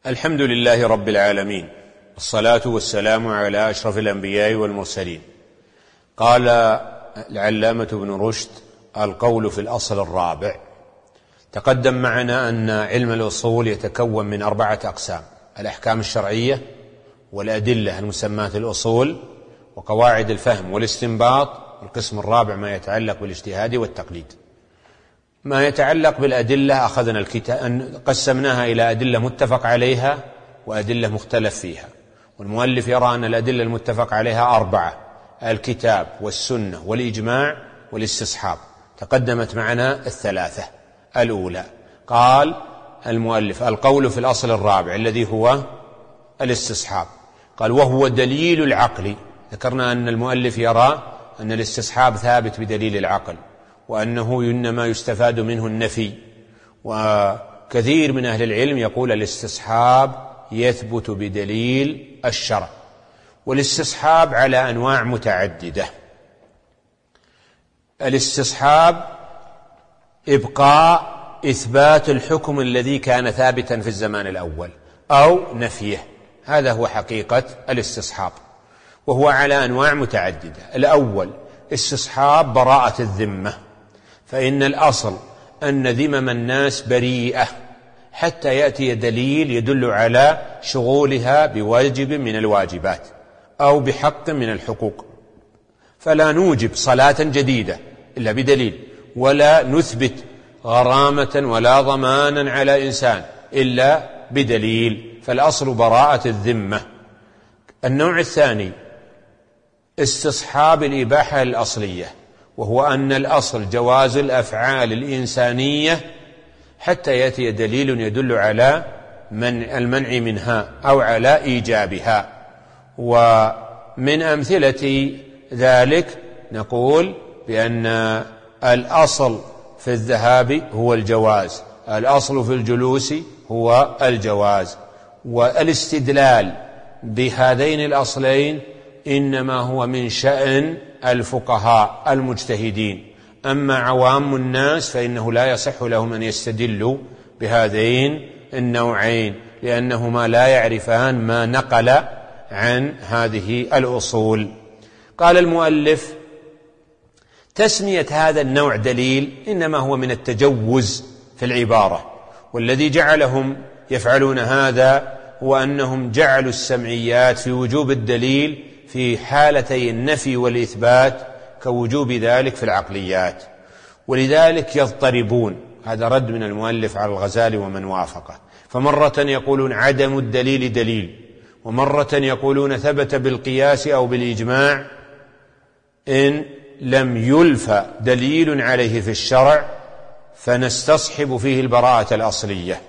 الحمد لله رب العالمين، الصلاة والسلام على أشرف الأنبياء والمرسلين. قال العلامة ابن رشد: القول في الأصل الرابع. تقدم معنا أن علم الأصول يتكون من 4 أقسام: الأحكام الشرعية، والأدلة المسماة الأصول، وقواعد الفهم والاستنباط. القسم الرابع ما يتعلق بالاجتهاد والتقليد. ما يتعلق بالأدلة أخذنا قسمناها إلى أدلة متفق عليها وأدلة مختلف فيها، والمؤلف يرى أن الأدلة المتفق عليها 4: الكتاب والسنة والإجماع والاستصحاب. تقدمت معنا 3. الأولى قال المؤلف: القول في الأصل الرابع الذي هو الاستصحاب. قال: وهو دليل العقل. ذكرنا أن المؤلف يرى أن الاستصحاب ثابت بدليل العقل، وأنه إنما يستفاد منه النفي، وكثير من أهل العلم يقول الاستصحاب يثبت بدليل الشرع. والاستصحاب على أنواع متعددة. الاستصحاب إبقاء إثبات الحكم الذي كان ثابتا في الزمان الأول أو نفيه، هذا هو حقيقة الاستصحاب، وهو على أنواع متعددة. الأول استصحاب براءة الذمة، فإن الأصل أن ذمم الناس بريئة حتى يأتي دليل يدل على شغولها بواجب من الواجبات أو بحق من الحقوق، فلا نوجب صلاة جديدة إلا بدليل، ولا نثبت غرامة ولا ضمانا على إنسان إلا بدليل، فالأصل براءة الذمة. النوع الثاني استصحاب الإباحة الأصلية، وهو أن الأصل جواز الأفعال الإنسانية حتى يأتي دليل يدل على المنع منها أو على إيجابها. ومن أمثلة ذلك نقول بأن الأصل في الذهاب هو الجواز، الأصل في الجلوس هو الجواز. والاستدلال بهذين الأصلين إنما هو من شأن الفقهاء المجتهدين، أما عوام الناس فإنه لا يصح لهم أن يستدلوا بهذين النوعين، لأنهما لا يعرفان ما نقل عن هذه الأصول. قال المؤلف: تسمية هذا النوع دليل إنما هو من التجوز في العبارة، والذي جعلهم يفعلون هذا هو أنهم جعلوا السمعيات في وجوب الدليل في حالتي النفي والإثبات كوجوب ذلك في العقليات، ولذلك يضطربون. هذا رد من المؤلف على الغزالي ومن وافقه، فمرة يقولون عدم الدليل دليل، ومرة يقولون ثبت بالقياس أو بالإجماع إن لم يلف دليل عليه في الشرع فنستصحب فيه البراءة الأصلية.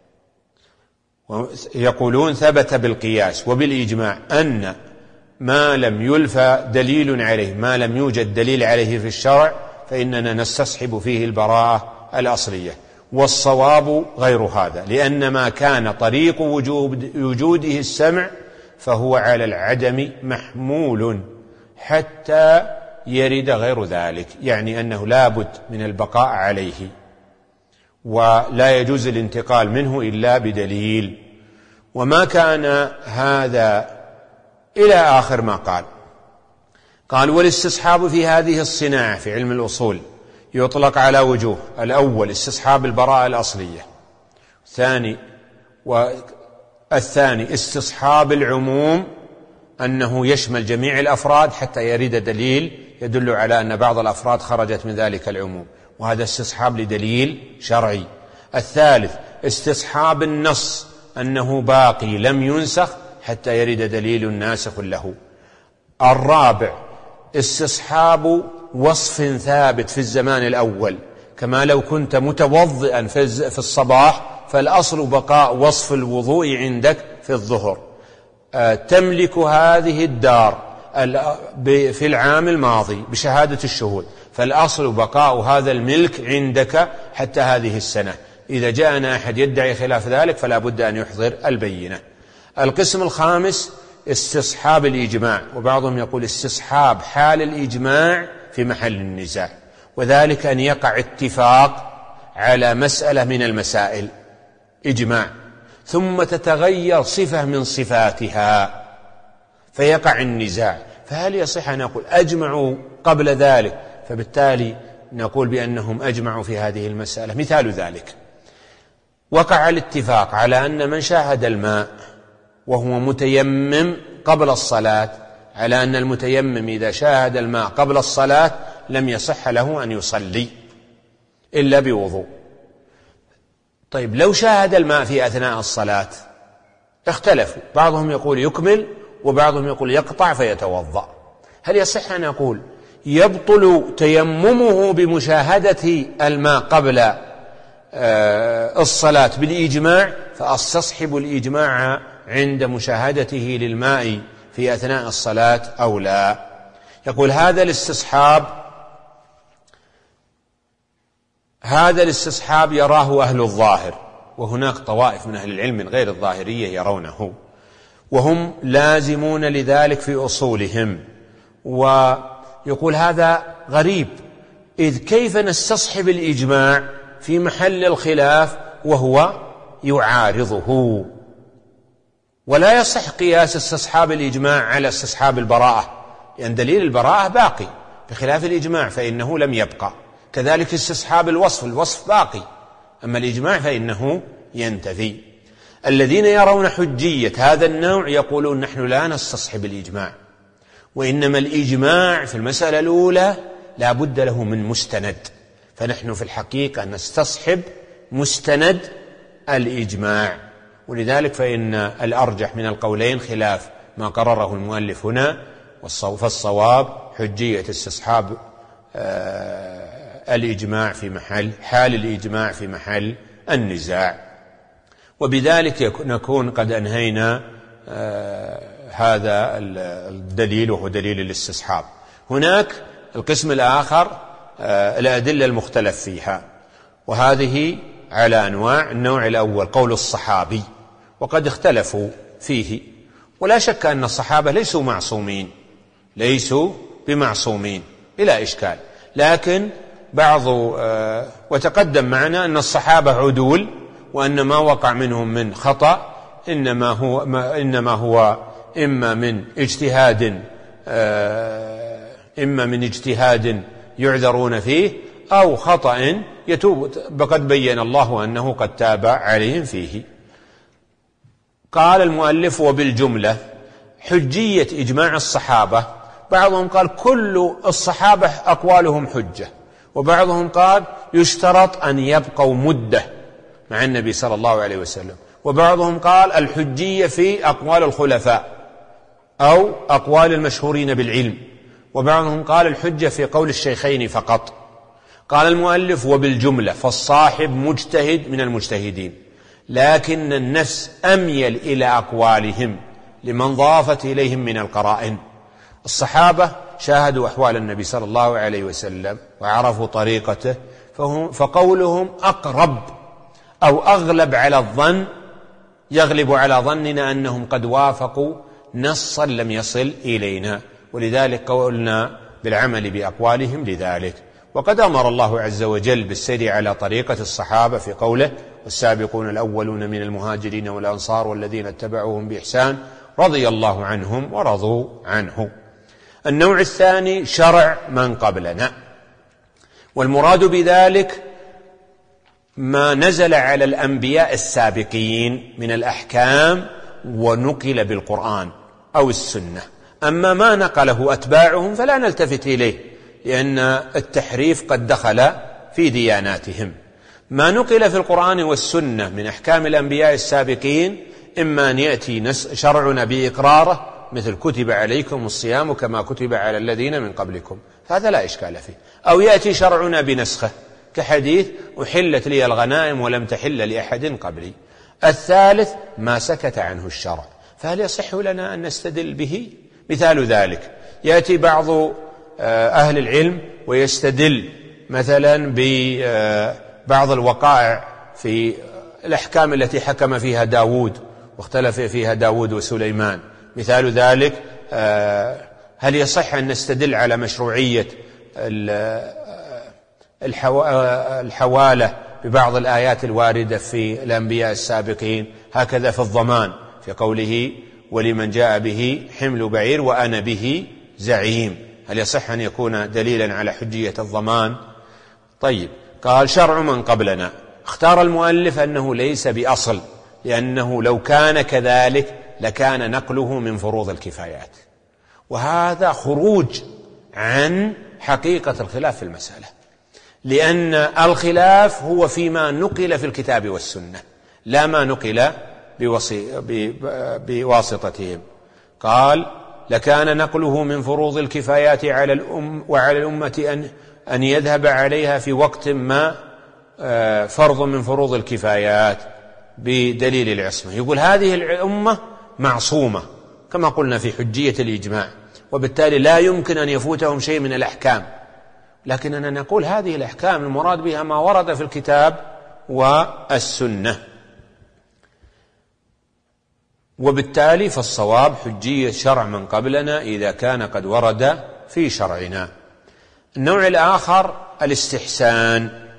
يقولون ثبت بالقياس وبالإجماع أن ما لم يلف دليل عليه، ما لم يوجد دليل عليه في الشرع، فإننا نستصحب فيه البراءة الأصلية. والصواب غير هذا، لأن ما كان طريق وجوده السمع فهو على العدم محمول حتى يرد غير ذلك، يعني أنه لا بد من البقاء عليه ولا يجوز الانتقال منه إلا بدليل. وما كان هذا إلى آخر ما قال: والاستصحاب في هذه الصناعة في علم الأصول يطلق على وجوه: الأول استصحاب البراءة الأصلية، الثاني استصحاب العموم، أنه يشمل جميع الأفراد حتى يرد دليل يدل على أن بعض الأفراد خرجت من ذلك العموم، وهذا استصحاب لدليل شرعي. الثالث استصحاب النص، أنه باقي لم ينسخ حتى يرد دليل ناسخ له. الرابع استصحاب وصف ثابت في الزمان الأول، كما لو كنت متوضئا في الصباح فالأصل بقاء وصف الوضوء عندك في الظهر. تملك هذه الدار في العام الماضي بشهادة الشهود، فالأصل بقاء هذا الملك عندك حتى هذه السنة. إذا جاءنا أحد يدعي خلاف ذلك فلا بد أن يحضر البينة. القسم الخامس استصحاب الإجماع، وبعضهم يقول استصحاب حال الإجماع في محل النزاع، وذلك أن يقع اتفاق على مسألة من المسائل إجماع، ثم تتغير صفة من صفاتها فيقع النزاع، فهل يصح أن نقول أجمعوا قبل ذلك فبالتالي نقول بأنهم أجمعوا في هذه المسألة؟ مثال ذلك: وقع الاتفاق على أن من شاهد الماء وهو متيمم قبل الصلاة، على أن المتيمم إذا شاهد الماء قبل الصلاة لم يصح له أن يصلي إلا بوضوء. طيب لو شاهد الماء في أثناء الصلاة اختلفوا، بعضهم يقول يكمل وبعضهم يقول يقطع فيتوضأ. هل يصح أن نقول يبطل تيممه بمشاهدة الماء قبل الصلاة بالإجماع، فأستصحب الإجماع عند مشاهدته للماء في أثناء الصلاة أو لا؟ يقول هذا الاستصحاب يراه أهل الظاهر، وهناك طوائف من أهل العلم من غير الظاهرية يرونه، وهم لازمون لذلك في أصولهم. ويقول هذا غريب، إذ كيف نستصحب الإجماع في محل الخلاف وهو يعارضه؟ ولا يصح قياس استصحاب الإجماع على استصحاب البراءة، لأن دليل البراءة باقي بخلاف الإجماع فإنه لم يبقى. كذلك استصحاب الوصف باقي، أما الإجماع فإنه ينتفي. الذين يرون حجية هذا النوع يقولون نحن لا نستصحب الإجماع، وإنما الإجماع في المسألة الأولى لا بد له من مستند، فنحن في الحقيقة نستصحب مستند الإجماع. ولذلك فإن الأرجح من القولين خلاف ما قرره المؤلف هنا، فالصواب حجية استصحاب الإجماع في محل حال الإجماع في محل النزاع. وبذلك نكون قد أنهينا هذا الدليل وهو دليل الاستصحاب. هناك القسم الآخر الأدلة المختلف فيها، وهذه على أنواع. النوع الأول قول الصحابي، وقد اختلفوا فيه، ولا شك أن الصحابة ليسوا بمعصومين بلا إشكال، لكن وتقدم معنا أن الصحابة عدول، وأن ما وقع منهم من خطأ إنما هو إما من اجتهاد يعذرون فيه أو خطأ يتوب، فقد بين الله أنه قد تاب عليهم فيه. قال المؤلف وبالجملة حجية إجماع الصحابة، بعضهم قال كل الصحابة أقوالهم حجة، وبعضهم قال يشترط أن يبقوا مدة مع النبي صلى الله عليه وسلم، وبعضهم قال الحجية في أقوال الخلفاء أو أقوال المشهورين بالعلم، وبعضهم قال الحجة في قول الشيخين فقط. قال المؤلف وبالجملة، فالصاحب مجتهد من المجتهدين، لكن النفس أميل إلى أقوالهم لمن ضافت إليهم من القرائن. الصحابة شاهدوا أحوال النبي صلى الله عليه وسلم وعرفوا طريقته، فقولهم أقرب أو أغلب على الظن، يغلب على ظننا أنهم قد وافقوا نصا لم يصل إلينا، ولذلك قولنا بالعمل بأقوالهم لذلك. وقد أمر الله عز وجل بالسير على طريقة الصحابة في قوله والسابقون الأولون من المهاجرين والأنصار والذين اتبعوهم بإحسان رضي الله عنهم ورضوا عنه. النوع الثاني شرع من قبلنا، والمراد بذلك ما نزل على الأنبياء السابقين من الأحكام ونقل بالقرآن أو السنة. أما ما نقله أتباعهم فلا نلتفت إليه، لأن التحريف قد دخل في دياناتهم. ما نقل في القرآن والسنة من أحكام الأنبياء السابقين إما أن يأتي شرعنا بإقراره، مثل كتب عليكم الصيام كما كتب على الذين من قبلكم، هذا لا إشكال فيه، أو يأتي شرعنا بنسخه كحديث أحلت لي الغنائم ولم تحل لأحد قبلي. الثالث ما سكت عنه الشرع، فهل يصح لنا أن نستدل به؟ مثال ذلك يأتي بعض أهل العلم ويستدل مثلا ببعض الوقائع في الأحكام التي حكم فيها داود واختلف فيها داود وسليمان. مثال ذلك هل يصح أن نستدل على مشروعية الحوالة ببعض الآيات الواردة في الأنبياء السابقين. هكذا في الضمان في قوله ولمن جاء به حمل بعير وأنا به زعيم، هل يصح أن يكون دليلا على حجية الضمان؟ طيب، قال شرع من قبلنا. اختار المؤلف أنه ليس بأصل، لأنه لو كان كذلك لكان نقله من فروض الكفايات، وهذا خروج عن حقيقة الخلاف في المسألة، لأن الخلاف هو فيما نقل في الكتاب والسنة لا ما نقل بواسطتهم. قال لكان نقله من فروض الكفايات وعلى الأمة أن يذهب عليها في وقت ما فرض من فروض الكفايات بدليل العصمة. يقول هذه الأمة معصومة كما قلنا في حجية الإجماع، وبالتالي لا يمكن أن يفوتهم شيء من الأحكام، لكننا نقول هذه الأحكام المراد بها ما ورد في الكتاب والسنة، وبالتالي فالصواب حجية شرع من قبلنا إذا كان قد ورد في شرعنا. النوع الآخر الاستحسان.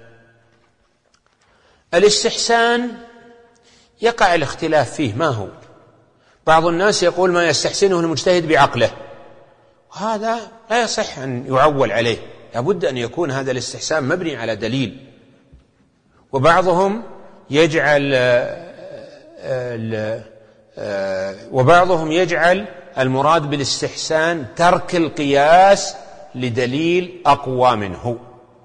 الاستحسان يقع الاختلاف فيه ما هو. بعض الناس يقول ما يستحسنه المجتهد بعقله، وهذا لا يصح أن يعول عليه، لابد أن يكون هذا الاستحسان مبني على دليل. وبعضهم يجعل المراد بالاستحسان ترك القياس لدليل أقوى منه.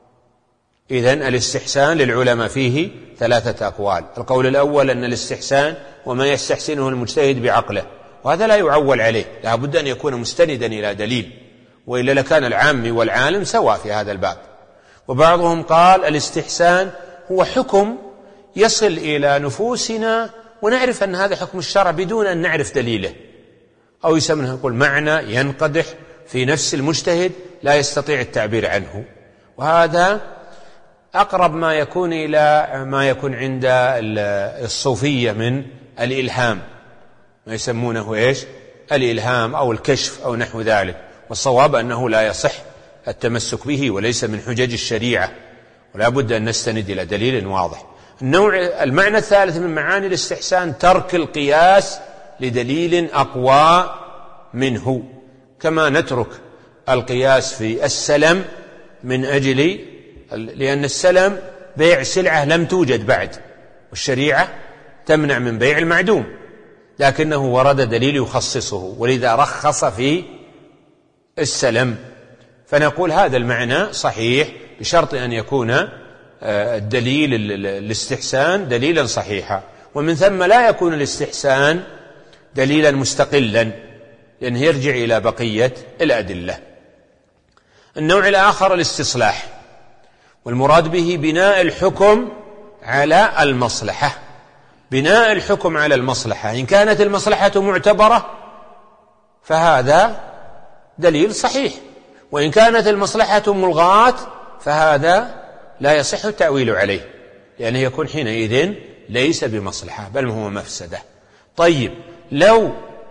إذن الاستحسان للعلماء فيه 3 أقوال. القول الأول أن الاستحسان وما يستحسنه المجتهد بعقله، وهذا لا يعول عليه، لا بد أن يكون مستندا إلى دليل، وإلا لكان العامي والعالم سواء في هذا الباب. وبعضهم قال الاستحسان هو حكم يصل إلى نفوسنا ونعرف أن هذا حكم الشرع بدون أن نعرف دليله، أو يسمونه يقول معنى ينقدح في نفس المجتهد لا يستطيع التعبير عنه. وهذا أقرب ما يكون إلى ما يكون عند الصوفية من الإلهام، ما يسمونه إيش؟ الإلهام أو الكشف أو نحو ذلك. والصواب أنه لا يصح التمسك به وليس من حجج الشريعة، ولا بد أن نستند إلى دليل واضح. المعنى الثالث من معاني الاستحسان ترك القياس لدليل أقوى منه، كما نترك القياس في السلم من أجل لأن السلم بيع سلعة لم توجد بعد، والشريعة تمنع من بيع المعدوم، لكنه ورد دليل يخصصه، ولذا رخص في السلم. فنقول هذا المعنى صحيح بشرط أن يكون الدليل الاستحسان دليلا صحيحا، ومن ثم لا يكون الاستحسان دليلا مستقلا، لأنه يرجع إلى بقية الأدلة. النوع الآخر الاستصلاح، والمراد به بناء الحكم على المصلحة. بناء الحكم على المصلحة، إن كانت المصلحة معتبرة فهذا دليل صحيح، وإن كانت المصلحة ملغاة فهذا لا يصح التأويل عليه، لأنه يكون حينئذ ليس بمصلحة بل هو مفسدة. طيب، لو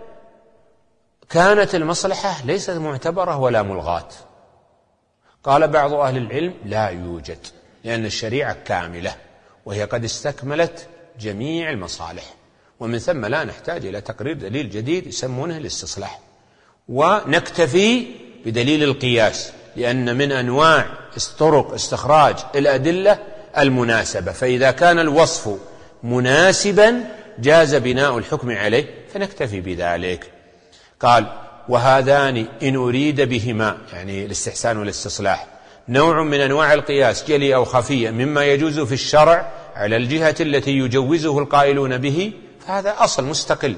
كانت المصلحة ليست معتبرة ولا ملغاة، قال بعض أهل العلم لا يوجد، لأن الشريعة كاملة وهي قد استكملت جميع المصالح، ومن ثم لا نحتاج إلى تقرير دليل جديد يسمونه الاستصلاح، ونكتفي بدليل القياس، لأن من أنواع طرق استخراج الأدلة المناسبة، فإذا كان الوصف مناسبا جاز بناء الحكم عليه فنكتفي بذلك. قال وهذان إن أريد بهما، يعني الاستحسان والاستصلاح، نوع من أنواع القياس جلي أو خفية مما يجوز في الشرع على الجهة التي يجوزه القائلون به، فهذا أصل مستقل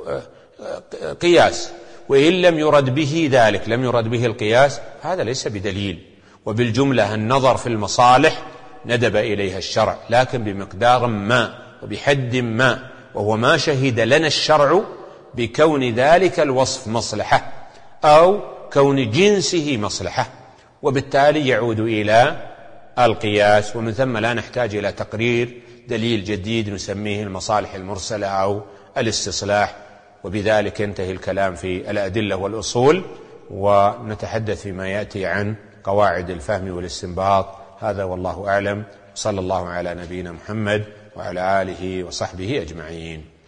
قياس، وإن لم يرد به ذلك، لم يرد به القياس، هذا ليس بدليل. وبالجملة النظر في المصالح ندب إليها الشرع، لكن بمقدار ما وبحد ما، وهو ما شهد لنا الشرع بكون ذلك الوصف مصلحة أو كون جنسه مصلحة، وبالتالي يعود إلى القياس، ومن ثم لا نحتاج إلى تقرير دليل جديد نسميه المصالح المرسلة أو الاستصلاح. وبذلك ينتهي الكلام في الأدلة والأصول، ونتحدث فيما يأتي عن قواعد الفهم والاستنباط. هذا والله أعلم. صلى الله على نبينا محمد وعلى آله وصحبه أجمعين.